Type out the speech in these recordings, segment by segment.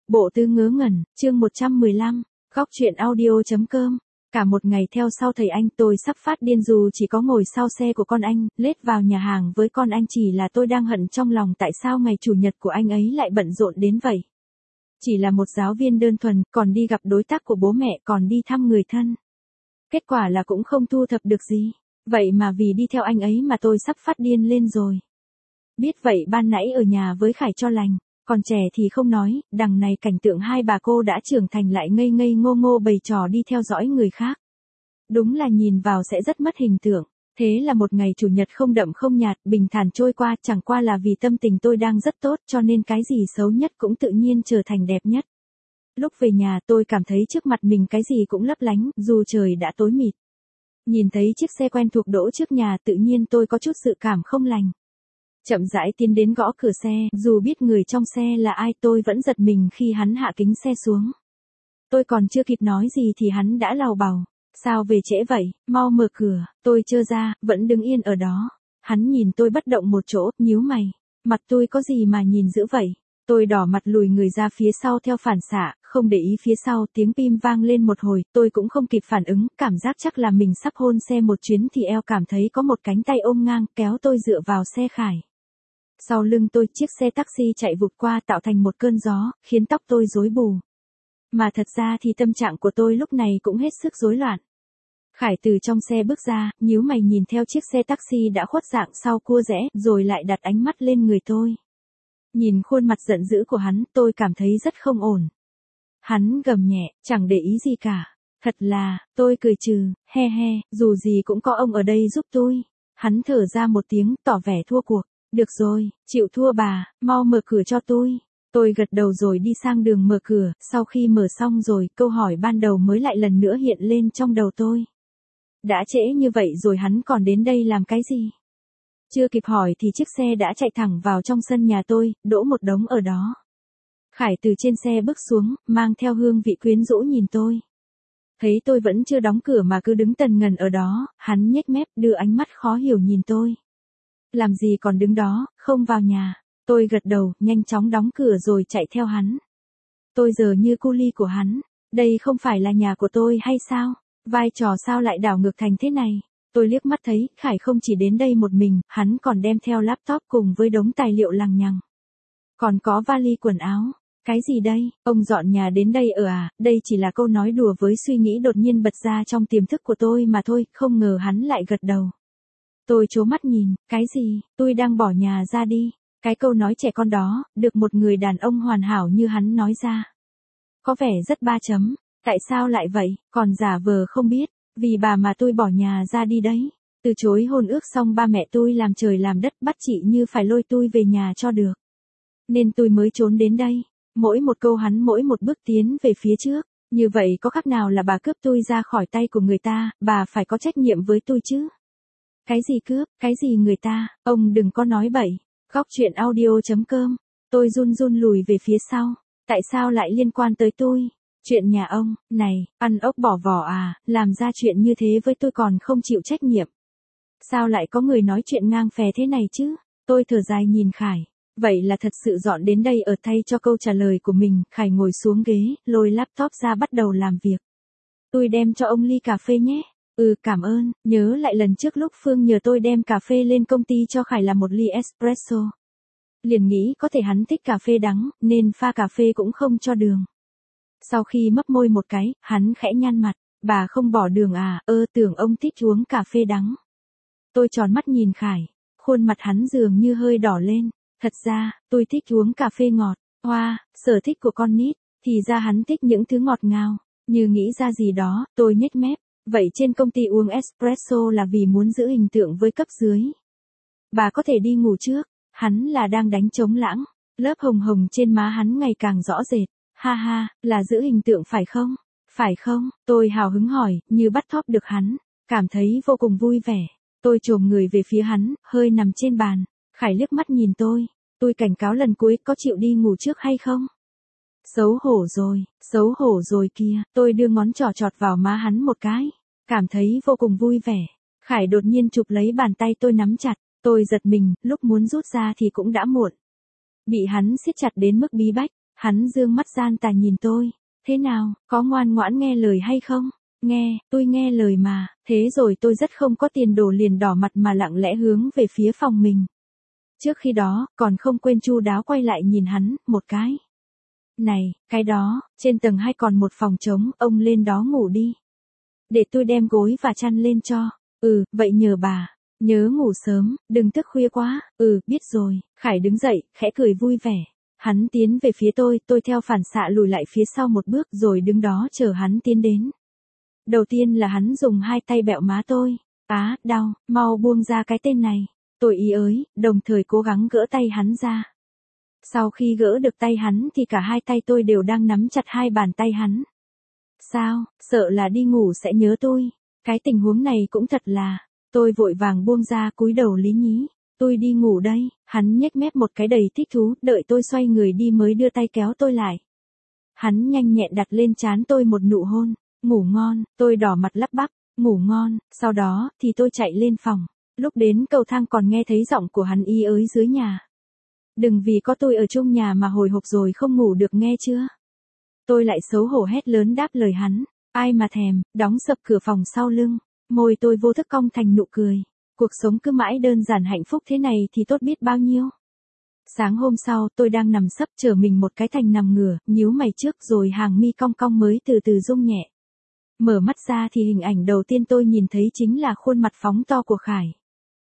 Bộ Tư Ngớ Ngẩn, chương 115, góc truyện audio.com. Cả một ngày theo sau thầy anh tôi sắp phát điên dù chỉ có ngồi sau xe của con anh, lết vào nhà hàng với con anh chỉ là tôi đang hận trong lòng tại sao ngày chủ nhật của anh ấy lại bận rộn đến vậy. Chỉ là một giáo viên đơn thuần, còn đi gặp đối tác của bố mẹ còn đi thăm người thân. Kết quả là cũng không thu thập được gì. Vậy mà vì đi theo anh ấy mà tôi sắp phát điên lên rồi. Biết vậy ban nãy ở nhà với Khải cho lành. Còn trẻ thì không nói, đằng này cảnh tượng hai bà cô đã trưởng thành lại ngây ngây ngô ngô bày trò đi theo dõi người khác. Đúng là nhìn vào sẽ rất mất hình tượng. Thế là một ngày chủ nhật không đậm không nhạt, bình thản trôi qua, chẳng qua là vì tâm tình tôi đang rất tốt cho nên cái gì xấu nhất cũng tự nhiên trở thành đẹp nhất. Lúc về nhà tôi cảm thấy trước mặt mình cái gì cũng lấp lánh, dù trời đã tối mịt. Nhìn thấy chiếc xe quen thuộc đỗ trước nhà tự nhiên tôi có chút dự cảm không lành. Chậm rãi tiến đến gõ cửa xe, dù biết người trong xe là ai tôi vẫn giật mình khi hắn hạ kính xe xuống. Tôi còn chưa kịp nói gì thì hắn đã lào bào. Sao về trễ vậy, mau mở cửa, tôi trơ ra, vẫn đứng yên ở đó. Hắn nhìn tôi bất động một chỗ, nhíu mày. Mặt tôi có gì mà nhìn dữ vậy? Tôi đỏ mặt lùi người ra phía sau theo phản xạ, không để ý phía sau tiếng pim vang lên một hồi, tôi cũng không kịp phản ứng, cảm giác chắc là mình sắp hôn xe một chuyến thì eo cảm thấy có một cánh tay ôm ngang, kéo tôi dựa vào xe Khải. Sau lưng tôi chiếc xe taxi chạy vụt qua tạo thành một cơn gió, khiến tóc tôi rối bù. Mà thật ra thì tâm trạng của tôi lúc này cũng hết sức rối loạn. Khải từ trong xe bước ra, nhíu mày nhìn theo chiếc xe taxi đã khuất dạng sau cua rẽ, rồi lại đặt ánh mắt lên người tôi. Nhìn khuôn mặt giận dữ của hắn, tôi cảm thấy rất không ổn. Hắn gầm nhẹ, chẳng để ý gì cả. Thật là, tôi cười trừ, he he, dù gì cũng có ông ở đây giúp tôi. Hắn thở ra một tiếng, tỏ vẻ thua cuộc. Được rồi, chịu thua bà, mau mở cửa cho tôi. Tôi gật đầu rồi đi sang đường mở cửa, sau khi mở xong rồi, câu hỏi ban đầu mới lại lần nữa hiện lên trong đầu tôi. Đã trễ như vậy rồi hắn còn đến đây làm cái gì? Chưa kịp hỏi thì chiếc xe đã chạy thẳng vào trong sân nhà tôi, đỗ một đống ở đó. Khải từ trên xe bước xuống, mang theo hương vị quyến rũ nhìn tôi. Thấy tôi vẫn chưa đóng cửa mà cứ đứng tần ngần ở đó, hắn nhếch mép đưa ánh mắt khó hiểu nhìn tôi. Làm gì còn đứng đó, không vào nhà. Tôi gật đầu, nhanh chóng đóng cửa rồi chạy theo hắn. Tôi giờ như cu li của hắn. Đây không phải là nhà của tôi hay sao? Vai trò sao lại đảo ngược thành thế này? Tôi liếc mắt thấy, Khải không chỉ đến đây một mình, hắn còn đem theo laptop cùng với đống tài liệu lằng nhằng. Còn có vali quần áo. Cái gì đây? Ông dọn nhà đến đây ở à? Đây chỉ là câu nói đùa với suy nghĩ đột nhiên bật ra trong tiềm thức của tôi mà thôi, không ngờ hắn lại gật đầu. Tôi trố mắt nhìn, cái gì, tôi đang bỏ nhà ra đi. Cái câu nói trẻ con đó, được một người đàn ông hoàn hảo như hắn nói ra. Có vẻ rất ba chấm, tại sao lại vậy, còn giả vờ không biết, vì bà mà tôi bỏ nhà ra đi đấy. Từ chối hôn ước xong ba mẹ tôi làm trời làm đất bắt chị như phải lôi tôi về nhà cho được. Nên tôi mới trốn đến đây, mỗi một câu hắn mỗi một bước tiến về phía trước. Như vậy có khác nào là bà cướp tôi ra khỏi tay của người ta, bà phải có trách nhiệm với tôi chứ. Cái gì cướp, cái gì người ta, ông đừng có nói bậy. Góc truyện audio.com. Tôi run run lùi về phía sau. Tại sao lại liên quan tới tôi? Chuyện nhà ông, này, ăn ốc bỏ vỏ à, làm ra chuyện như thế với tôi còn không chịu trách nhiệm. Sao lại có người nói chuyện ngang phè thế này chứ? Tôi thở dài nhìn Khải. Vậy là thật sự dọn đến đây ở thay cho câu trả lời của mình. Khải ngồi xuống ghế, lôi laptop ra bắt đầu làm việc. Tôi đem cho ông ly cà phê nhé. Cảm ơn, nhớ lại lần trước lúc Phương nhờ tôi đem cà phê lên công ty cho Khải là một ly espresso. Liền nghĩ có thể hắn thích cà phê đắng, nên pha cà phê cũng không cho đường. Sau khi mấp môi một cái, hắn khẽ nhăn mặt, bà không bỏ đường à, tưởng ông thích uống cà phê đắng. Tôi tròn mắt nhìn Khải, khuôn mặt hắn dường như hơi đỏ lên, thật ra, tôi thích uống cà phê ngọt, sở thích của con nít, thì ra hắn thích những thứ ngọt ngào, như nghĩ ra gì đó, tôi nhếch mép. Vậy trên công ty uống espresso là vì muốn giữ hình tượng với cấp dưới. Bà có thể đi ngủ trước, hắn là đang đánh trống lãng, lớp hồng hồng trên má hắn ngày càng rõ rệt, ha ha, là giữ hình tượng phải không? Phải không? Tôi hào hứng hỏi, như bắt thóp được hắn, cảm thấy vô cùng vui vẻ. Tôi chồm người về phía hắn, hơi nằm trên bàn, Khải liếc mắt nhìn tôi cảnh cáo lần cuối có chịu đi ngủ trước hay không? Xấu hổ rồi kìa, tôi đưa ngón trỏ chọt vào má hắn một cái, cảm thấy vô cùng vui vẻ. Khải đột nhiên chụp lấy bàn tay tôi nắm chặt, tôi giật mình, lúc muốn rút ra thì cũng đã muộn. Bị hắn siết chặt đến mức bí bách, Hắn dương mắt gian tà nhìn tôi. Thế nào, có ngoan ngoãn nghe lời hay không? Nghe, tôi nghe lời mà. Thế rồi tôi rất không có tiền đồ liền đỏ mặt mà lặng lẽ hướng về phía phòng mình. Trước khi đó, còn không quên chu đáo quay lại nhìn hắn, một cái. Này, cái đó, trên tầng 2 còn một phòng trống, ông lên đó ngủ đi. Để tôi đem gối và chăn lên cho. Vậy nhờ bà. Nhớ ngủ sớm, đừng thức khuya quá. Biết rồi. Khải đứng dậy, khẽ cười vui vẻ. Hắn tiến về phía tôi theo phản xạ lùi lại phía sau một bước rồi đứng đó chờ hắn tiến đến. Đầu tiên là hắn dùng 2 tay bẹo má tôi. Đau, mau buông ra cái tên này. Tôi ý ới, đồng thời cố gắng gỡ tay hắn ra. Sau khi gỡ được tay hắn thì cả 2 tay tôi đều đang nắm chặt 2 bàn tay hắn. Sao, sợ là đi ngủ sẽ nhớ tôi. Cái tình huống này cũng thật là. Tôi vội vàng buông ra cúi đầu lý nhí. Tôi đi ngủ đây. Hắn nhếch mép một cái đầy thích thú, đợi tôi xoay người đi mới đưa tay kéo tôi lại. Hắn nhanh nhẹn đặt lên trán tôi một nụ hôn. Ngủ ngon, tôi đỏ mặt lắp bắp. Ngủ ngon, sau đó thì tôi chạy lên phòng. Lúc đến cầu thang còn nghe thấy giọng của hắn y ới dưới nhà. Đừng vì có tôi ở chung nhà mà hồi hộp rồi không ngủ được nghe chưa? Tôi lại xấu hổ hét lớn đáp lời hắn. Ai mà thèm, đóng sập cửa phòng sau lưng. Môi tôi vô thức cong thành nụ cười. Cuộc sống cứ mãi đơn giản hạnh phúc thế này thì tốt biết bao nhiêu. Sáng hôm sau tôi đang nằm sấp trở mình một cái thành nằm ngửa, nhíu mày trước rồi hàng mi cong cong mới từ từ rung nhẹ. Mở mắt ra thì hình ảnh đầu tiên tôi nhìn thấy chính là khuôn mặt phóng to của Khải.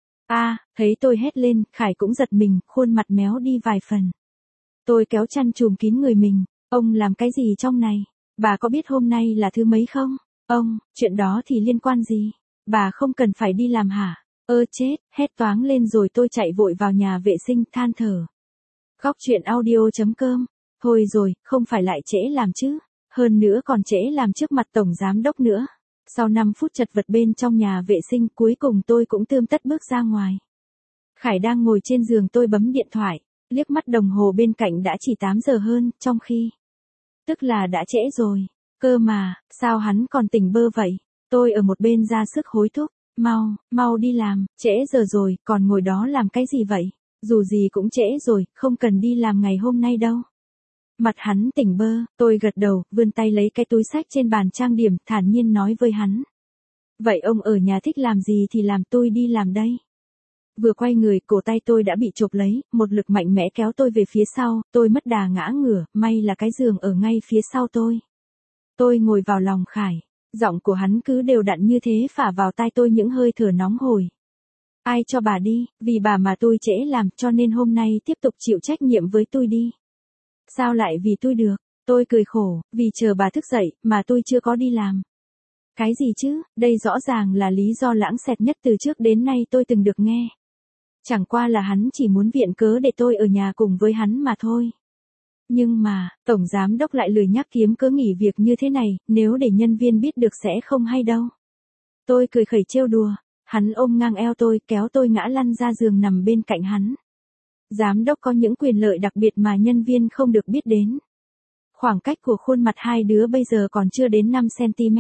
Thấy tôi hét lên, Khải cũng giật mình, khuôn mặt méo đi vài phần. Tôi kéo chăn trùm kín người mình. Ông làm cái gì trong này? Bà có biết hôm nay là thứ mấy không? Ông, chuyện đó thì liên quan gì? Bà không cần phải đi làm hả? Chết, hét toáng lên rồi tôi chạy vội vào nhà vệ sinh than thở. Góc truyện audio.com. Thôi rồi, không phải lại trễ làm chứ. Hơn nữa còn trễ làm trước mặt tổng giám đốc nữa. Sau 5 phút chật vật bên trong nhà vệ sinh cuối cùng tôi cũng tươm tất bước ra ngoài. Khải đang ngồi trên giường tôi bấm điện thoại. Liếc mắt đồng hồ bên cạnh đã chỉ 8 giờ hơn, trong khi. Tức là đã trễ rồi. Cơ mà, sao hắn còn tỉnh bơ vậy? Tôi ở một bên ra sức hối thúc. Mau đi làm, trễ giờ rồi, còn ngồi đó làm cái gì vậy? Dù gì cũng trễ rồi, không cần đi làm ngày hôm nay đâu. Mặt hắn tỉnh bơ, tôi gật đầu, vươn tay lấy cái túi xách trên bàn trang điểm, thản nhiên nói với hắn. Vậy ông ở nhà thích làm gì thì làm, tôi đi làm đây. Vừa quay người, cổ tay tôi đã bị chộp lấy, một lực mạnh mẽ kéo tôi về phía sau, tôi mất đà ngã ngửa, may là cái giường ở ngay phía sau tôi. Tôi ngồi vào lòng Khải, giọng của hắn cứ đều đặn như thế phả vào tai tôi những hơi thở nóng hổi. Ai cho bà đi, vì bà mà tôi trễ làm cho nên hôm nay tiếp tục chịu trách nhiệm với tôi đi. Sao lại vì tôi được? Tôi cười khổ, vì chờ bà thức dậy mà tôi chưa có đi làm. Cái gì chứ, đây rõ ràng là lý do lãng xẹt nhất từ trước đến nay tôi từng được nghe. Chẳng qua là hắn chỉ muốn viện cớ để tôi ở nhà cùng với hắn mà thôi. Nhưng mà, tổng giám đốc lại lười nhắc kiếm cớ nghỉ việc như thế này, nếu để nhân viên biết được sẽ không hay đâu. Tôi cười khẩy trêu đùa, hắn ôm ngang eo tôi, kéo tôi ngã lăn ra giường nằm bên cạnh hắn. Giám đốc có những quyền lợi đặc biệt mà nhân viên không được biết đến. Khoảng cách của khuôn mặt hai đứa bây giờ còn chưa đến 5 cm.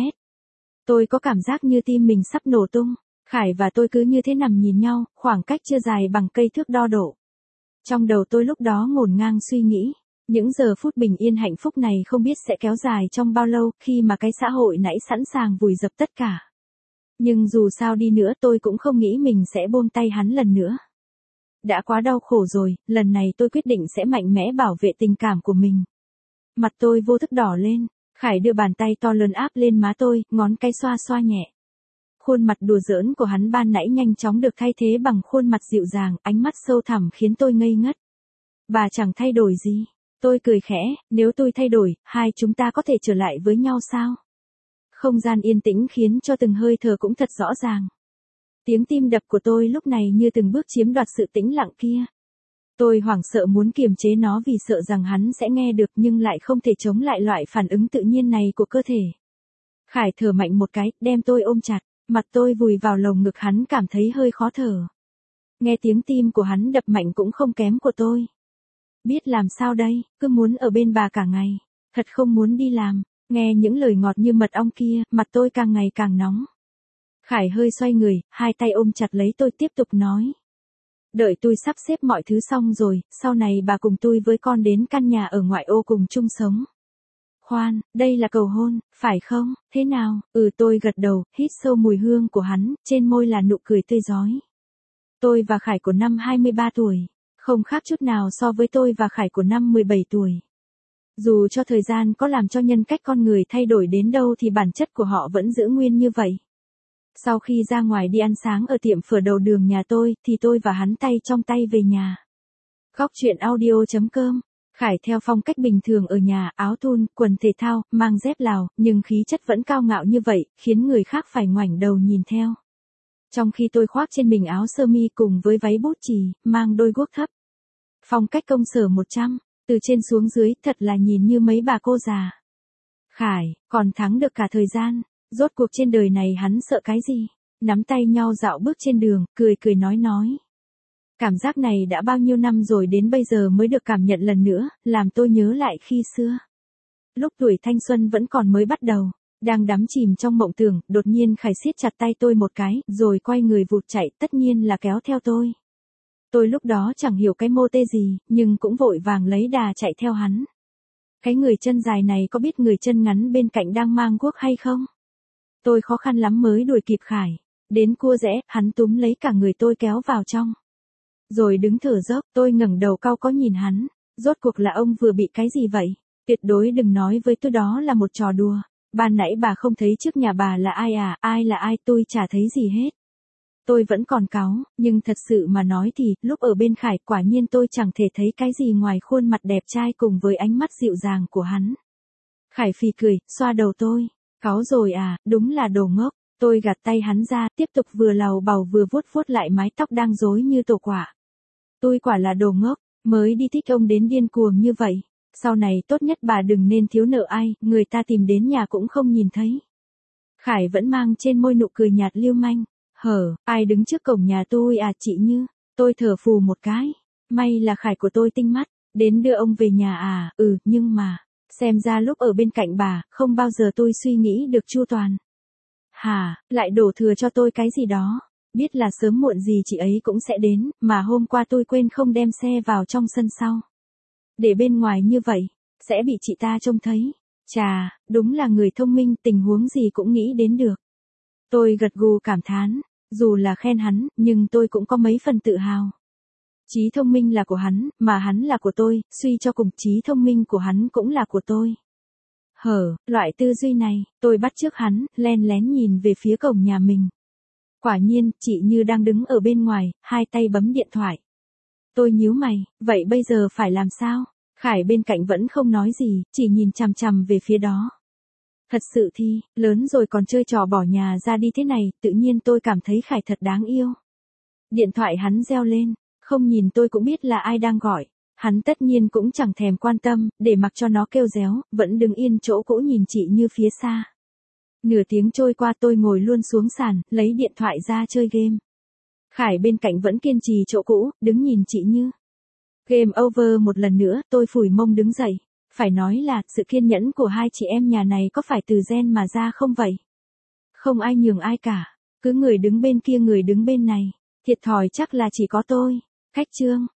Tôi có cảm giác như tim mình sắp nổ tung. Khải và tôi cứ như thế nằm nhìn nhau, khoảng cách chưa dài bằng cây thước đo độ. Trong đầu tôi lúc đó ngổn ngang suy nghĩ, những giờ phút bình yên hạnh phúc này không biết sẽ kéo dài trong bao lâu khi mà cái xã hội nãy sẵn sàng vùi dập tất cả. Nhưng dù sao đi nữa tôi cũng không nghĩ mình sẽ buông tay hắn lần nữa. Đã quá đau khổ rồi, lần này tôi quyết định sẽ mạnh mẽ bảo vệ tình cảm của mình. Mặt tôi vô thức đỏ lên, Khải đưa bàn tay to lớn áp lên má tôi, ngón cái xoa xoa nhẹ. Khuôn mặt đùa giỡn của hắn ban nãy nhanh chóng được thay thế bằng khuôn mặt dịu dàng, ánh mắt sâu thẳm khiến tôi ngây ngất. Bà chẳng thay đổi gì. Tôi cười khẽ, nếu tôi thay đổi, hai chúng ta có thể trở lại với nhau sao? Không gian yên tĩnh khiến cho từng hơi thở cũng thật rõ ràng. Tiếng tim đập của tôi lúc này như từng bước chiếm đoạt sự tĩnh lặng kia. Tôi hoảng sợ muốn kiềm chế nó vì sợ rằng hắn sẽ nghe được nhưng lại không thể chống lại loại phản ứng tự nhiên này của cơ thể. Khải thở mạnh một cái, đem tôi ôm chặt, mặt tôi vùi vào lồng ngực hắn cảm thấy hơi khó thở. Nghe tiếng tim của hắn đập mạnh cũng không kém của tôi. Biết làm sao đây, cứ muốn ở bên bà cả ngày, thật không muốn đi làm, nghe những lời ngọt như mật ong kia, mặt tôi càng ngày càng nóng. Khải hơi xoay người, hai tay ôm chặt lấy tôi tiếp tục nói. Đợi tôi sắp xếp mọi thứ xong rồi, sau này bà cùng tôi với con đến căn nhà ở ngoại ô cùng chung sống. Khoan, đây là cầu hôn, phải không? Thế nào? Tôi gật đầu, hít sâu mùi hương của hắn, trên môi là nụ cười tươi rói. Tôi và Khải của năm 23 tuổi, không khác chút nào so với tôi và Khải của năm 17 tuổi. Dù cho thời gian có làm cho nhân cách con người thay đổi đến đâu thì bản chất của họ vẫn giữ nguyên như vậy. Sau khi ra ngoài đi ăn sáng ở tiệm phở đầu đường nhà tôi, thì tôi và hắn tay trong tay về nhà. Góc truyện audio.com. Khải theo phong cách bình thường ở nhà, áo thun, quần thể thao, mang dép Lào, nhưng khí chất vẫn cao ngạo như vậy, khiến người khác phải ngoảnh đầu nhìn theo. Trong khi tôi khoác trên mình áo sơ mi cùng với váy bút chì, mang đôi guốc thấp. Phong cách công sở 100, từ trên xuống dưới thật là nhìn như mấy bà cô già. Khải, còn thắng được cả thời gian, rốt cuộc trên đời này hắn sợ cái gì? Nắm tay nhau dạo bước trên đường, cười cười nói. Cảm giác này đã bao nhiêu năm rồi đến bây giờ mới được cảm nhận lần nữa, làm tôi nhớ lại khi xưa. Lúc tuổi thanh xuân vẫn còn mới bắt đầu, đang đắm chìm trong mộng tưởng, đột nhiên Khải siết chặt tay tôi một cái, rồi quay người vụt chạy, tất nhiên là kéo theo tôi. Tôi lúc đó chẳng hiểu cái mô tê gì, nhưng cũng vội vàng lấy đà chạy theo hắn. Cái người chân dài này có biết người chân ngắn bên cạnh đang mang guốc hay không? Tôi khó khăn lắm mới đuổi kịp Khải. Đến cua rẽ, hắn túm lấy cả người tôi kéo vào trong. Rồi đứng thở dốc, tôi ngẩng đầu cau có nhìn hắn. Rốt cuộc là ông vừa bị cái gì vậy? Tuyệt đối đừng nói với tôi đó là một trò đùa. Ban nãy bà không thấy trước nhà bà là ai à? Ai là ai, tôi chả thấy gì hết. Tôi vẫn còn cáu, nhưng thật sự mà nói thì, lúc ở bên Khải quả nhiên tôi chẳng thể thấy cái gì ngoài khuôn mặt đẹp trai cùng với ánh mắt dịu dàng của hắn. Khải phì cười, xoa đầu tôi. Cáu rồi à, đúng là đồ ngốc. Tôi gạt tay hắn ra, tiếp tục vừa lầu bầu vừa vuốt vuốt lại mái tóc đang rối như tổ quả. Tôi quả là đồ ngốc, mới đi thích ông đến điên cuồng như vậy. Sau này tốt nhất bà đừng nên thiếu nợ ai, người ta tìm đến nhà cũng không nhìn thấy. Khải vẫn mang trên môi nụ cười nhạt lưu manh. Ai đứng trước cổng nhà tôi à chị Như? Tôi thở phù một cái. May là Khải của tôi tinh mắt, đến đưa ông về nhà à? Nhưng mà, xem ra lúc ở bên cạnh bà, không bao giờ tôi suy nghĩ được chu toàn. Lại đổ thừa cho tôi cái gì đó. Biết là sớm muộn gì chị ấy cũng sẽ đến, mà hôm qua tôi quên không đem xe vào trong sân sau. Để bên ngoài như vậy, sẽ bị chị ta trông thấy. Chà, đúng là người thông minh, tình huống gì cũng nghĩ đến được. Tôi gật gù cảm thán, dù là khen hắn, nhưng tôi cũng có mấy phần tự hào. Trí thông minh là của hắn, mà hắn là của tôi, suy cho cùng trí thông minh của hắn cũng là của tôi. Loại tư duy này, tôi bắt chước hắn, len lén nhìn về phía cổng nhà mình. Quả nhiên, chị Như đang đứng ở bên ngoài, hai tay bấm điện thoại. Tôi nhíu mày, vậy bây giờ phải làm sao? Khải bên cạnh vẫn không nói gì, chỉ nhìn chằm chằm về phía đó. Thật sự thì, lớn rồi còn chơi trò bỏ nhà ra đi thế này, tự nhiên tôi cảm thấy Khải thật đáng yêu. Điện thoại hắn reo lên, không nhìn tôi cũng biết là ai đang gọi. Hắn tất nhiên cũng chẳng thèm quan tâm, để mặc cho nó kêu réo, vẫn đứng yên chỗ cũ nhìn chị Như phía xa. Nửa tiếng trôi qua tôi ngồi luôn xuống sàn, lấy điện thoại ra chơi game. Khải bên cạnh vẫn kiên trì chỗ cũ, đứng nhìn chị Như. Game over một lần nữa, tôi phủi mông đứng dậy. Phải nói là, sự kiên nhẫn của hai chị em nhà này có phải từ gen mà ra không vậy? Không ai nhường ai cả. Cứ người đứng bên kia người đứng bên này. Thiệt thòi chắc là chỉ có tôi. Khách trương.